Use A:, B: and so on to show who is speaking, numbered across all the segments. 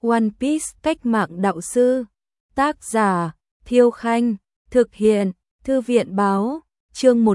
A: One Piece cách mạng đạo sư. Tác giả Thiêu Khanh. Thực hiện Thư viện báo. Chương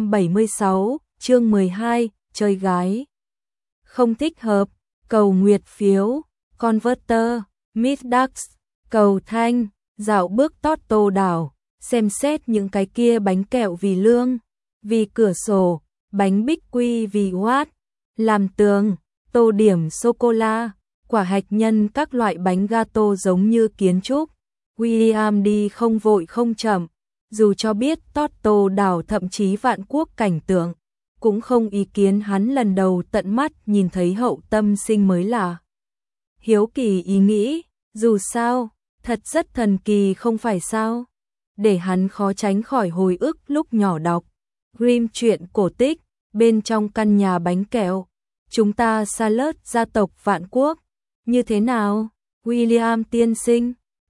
A: 176, chương 12, chơi gái. Không thích hợp, cầu nguyệt phiếu, Converter, Middax, cầu thanh, dạo bước Toto đảo, xem xét những cái kia bánh kẹo vì lương, vì cửa sổ, bánh bích quy vì watt, làm tường, tô điểm sô-cô-la, quả hạch nhân các loại bánh gato giống như kiến trúc. William đi không vội không chậm, dù cho biết Toto đảo thậm chí vạn quốc cảnh tượng, cũng không ý kiến. Hắn lần đầu tận mắt nhìn thấy Hậu Tâm Sinh mới là hiếu kỳ ý nghĩ, dù sao, thật rất thần kỳ không phải sao? Để hắn khó tránh khỏi hồi ức lúc nhỏ đọc Grimm truyện cổ tích, bên trong căn nhà bánh kẹo, chúng ta salad gia tộc vạn quốc, như thế nào? William tiên sinh,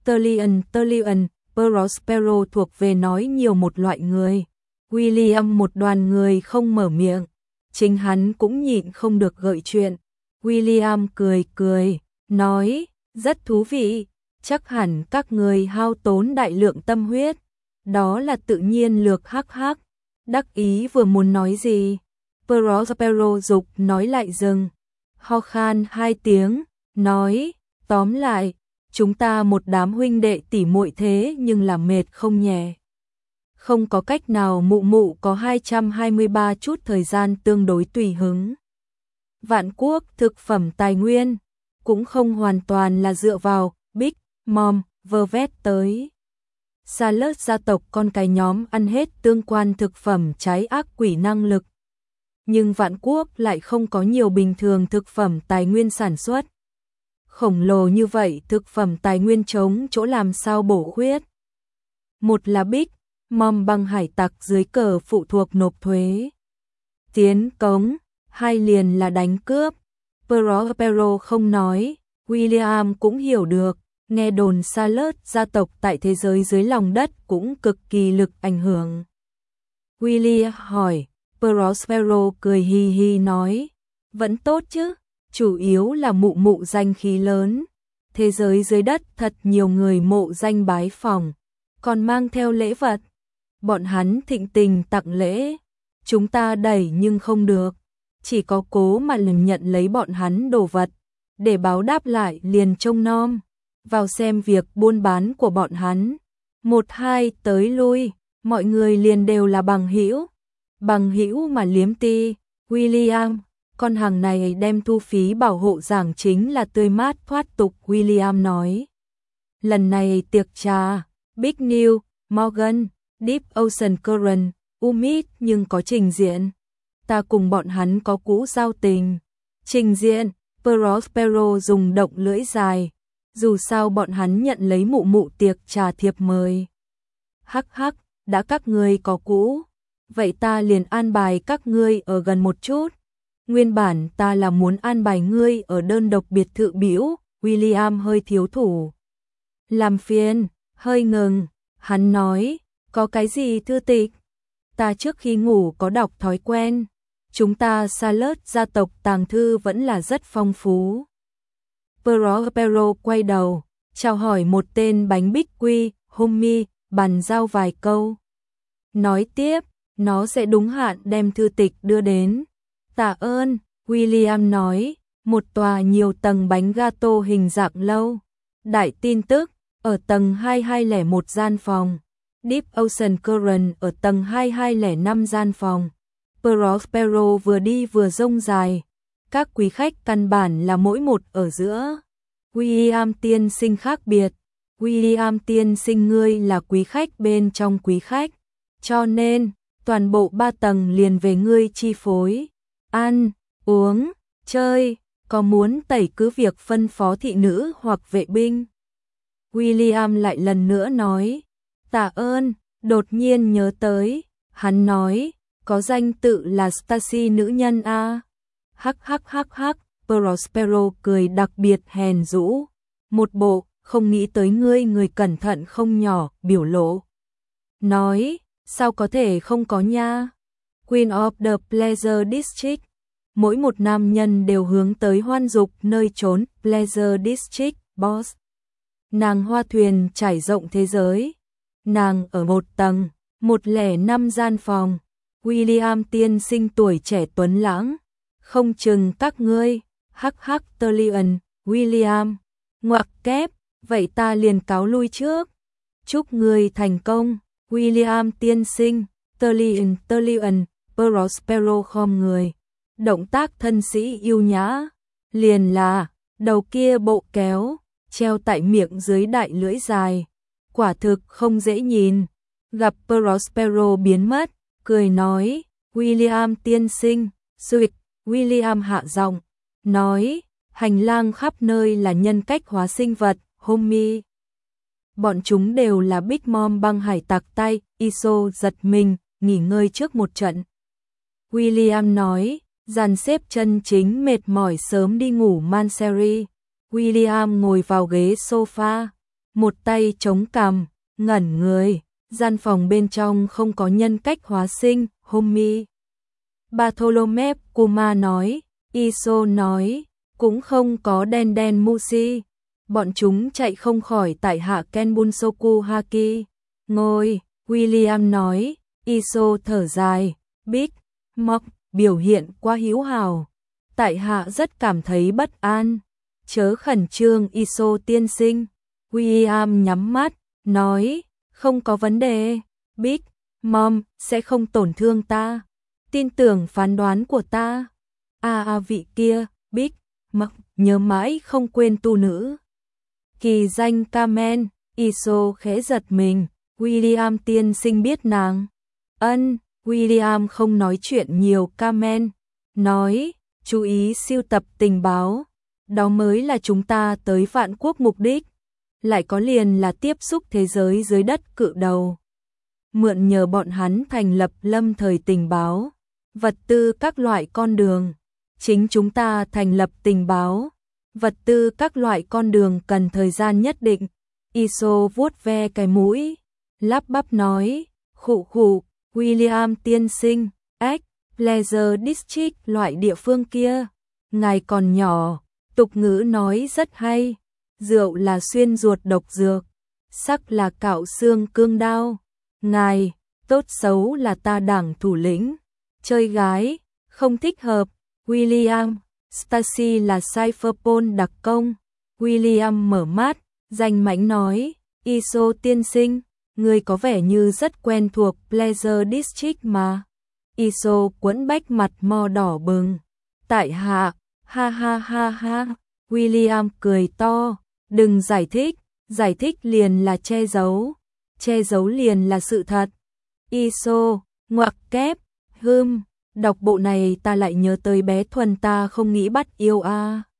A: Tullian, Prospero thuộc về nói nhiều một loại người. William một đoàn người không mở miệng, chính hắn cũng nhịn không được gợi chuyện. William cười, nói, rất thú vị, chắc hẳn các người hao tốn đại lượng tâm huyết, đó là tự nhiên lược hắc. Đắc ý vừa muốn nói gì, Prospero dục nói lại dừng, ho khan 2 tiếng, nói, tóm lại, chúng ta một đám huynh đệ tỉ muội thế nhưng là mệt không nhẹ. Không có cách nào, mụ có 223 chút thời gian tương đối tùy hứng. Vạn quốc thực phẩm tài nguyên, cũng không hoàn toàn là dựa vào Big Mom vơ vét tới. Salad gia tộc con cái nhóm ăn hết tương quan thực phẩm trái ác quỷ năng lực. Nhưng vạn quốc lại không có nhiều bình thường thực phẩm tài nguyên sản xuất. Khổng lồ như vậy thực phẩm tài nguyên trống chỗ làm sao bổ khuyết. Một là Big Mom băng hải tặc dưới cờ phụ thuộc nộp thuế, tiến cống, 2 liền là đánh cướp. Prospero không nói, William cũng hiểu được, nghe đồn salad gia tộc tại thế giới dưới lòng đất cũng cực kỳ lực ảnh hưởng. William hỏi, Prospero cười hi hi nói, vẫn tốt chứ, chủ yếu là mụ danh khí lớn, thế giới dưới đất thật nhiều người mộ danh bái phỏng, còn mang theo lễ vật. Bọn hắn thịnh tình tặng lễ, chúng ta đẩy nhưng không được, chỉ có cố mà nhận lấy bọn hắn đồ vật, để báo đáp lại liền trông nom, vào xem việc buôn bán của bọn hắn. 1-2 tới lui, mọi người liền đều là bằng hữu mà liếm ti. William, con hàng này đem thu phí bảo hộ giảng chính là tươi mát thoát tục. William nói, lần này tiệc trà, Big New, Morgan, Deep Ocean Current, Umid nhưng có trình diện. Ta cùng bọn hắn có cũ giao tình. Trình diện, Prospero dùng động lưỡi dài. Dù sao bọn hắn nhận lấy mụ tiệc trà thiệp mời. Hắc, đã các ngươi có cũ. Vậy ta liền an bài các ngươi ở gần một chút. Nguyên bản ta là muốn an bài ngươi ở đơn độc biệt thự biểu. William hơi thiếu thủ. Làm phiền, hơi ngừng. Hắn nói, có cái gì thư tịch? Ta trước khi ngủ có đọc thói quen. Chúng ta salad gia tộc tàng thư vẫn là rất phong phú. Prospero quay đầu, chào hỏi một tên bánh bích quy, homie, bàn giao vài câu. Nói tiếp, nó sẽ đúng hạn đem thư tịch đưa đến. Tạ ơn, William nói, một tòa nhiều tầng bánh gato hình dạng lâu. Đại tin tức, ở tầng 2201 gian phòng. Deep Ocean Current ở tầng 2205 gian phòng. Prospero vừa đi vừa rông dài. Các quý khách căn bản là mỗi một ở giữa. William tiên sinh khác biệt. William tiên sinh ngươi là quý khách bên trong quý khách. Cho nên, toàn bộ 3 tầng liền về ngươi chi phối. Ăn, uống, chơi, có muốn tẩy cứ việc phân phó thị nữ hoặc vệ binh. William lại lần nữa nói, tạ ơn, đột nhiên nhớ tới, hắn nói, có danh tự là Stacy nữ nhân a. Hắc, Prospero cười đặc biệt hèn dũ, một bộ không nghĩ tới người cẩn thận không nhỏ biểu lộ. Nói, sao có thể không có nha? Queen of the Pleasure District, mỗi một nam nhân đều hướng tới hoan dục nơi trốn Pleasure District, Boss. Nàng hoa thuyền trải rộng thế giới. Nàng ở một tầng, 105 gian phòng. William tiên sinh tuổi trẻ tuấn lãng. Không chừng các ngươi, hắc hắc Tullian, William. Ngoặc kép, vậy ta liền cáo lui trước. Chúc ngươi thành công, William tiên sinh, Tullian, Prospero khom người. Động tác thân sĩ yêu nhã, liền là, đầu kia bộ kéo, treo tại miệng dưới đại lưỡi dài. Quả thực không dễ nhìn. Gặp Prospero biến mất, cười nói, William tiên sinh, Sweet, William hạ giọng, nói, hành lang khắp nơi là nhân cách hóa sinh vật, homie. Bọn chúng đều là Big Mom băng hải tặc tay, Iso giật mình, nghỉ ngơi trước một trận. William nói, dàn xếp chân chính mệt mỏi sớm đi ngủ Manseri. William ngồi vào ghế sofa, một tay chống cằm, ngẩn người, gian phòng bên trong không có nhân cách hóa sinh, homie. Bartholomew Kuma nói, Iso nói, cũng không có đen Mushi. Bọn chúng chạy không khỏi tại hạ Kenbunsoku Haki. Ngồi, William nói, Iso thở dài, Big Mom biểu hiện quá hữu hảo. Tại hạ rất cảm thấy bất an. Chớ khẩn trương Iso tiên sinh. William nhắm mắt, nói, không có vấn đề. Big Mom sẽ không tổn thương ta. Tin tưởng phán đoán của ta. Vị kia, Big Mom nhớ mãi không quên tu nữ. Kỳ danh Carmen, Iso khẽ giật mình, William tiên sinh biết nàng. William không nói chuyện nhiều. Carmen nói, chú ý sưu tập tình báo, đó mới là chúng ta tới vạn quốc mục đích, lại có liền là tiếp xúc thế giới dưới đất cự đầu. Mượn nhờ bọn hắn thành lập lâm thời tình báo, vật tư các loại con đường, chính chúng ta thành lập tình báo. Vật tư các loại con đường cần thời gian nhất định. Iso vuốt ve cái mũi, lắp bắp nói, khụ khụ, William tiên sinh, Pleasure District loại địa phương kia. Ngài còn nhỏ, tục ngữ nói rất hay. Rượu là xuyên ruột độc dược, sắc là cạo xương cương đao. Ngài, tốt xấu là ta đảng thủ lĩnh. Chơi gái, không thích hợp, William. Stacy là Cypherpol đặc công. William mở mắt, danh mãnh nói, Iso tiên sinh, người có vẻ như rất quen thuộc Pleasure District mà. Iso quẫn bách mặt mo đỏ bừng. Tại hạ, ha ha ha ha. William cười to, đừng giải thích liền là che giấu liền là sự thật. Iso, ngoặc kép, đọc bộ này ta lại nhớ tới bé Thuần ta không nghĩ bắt yêu a.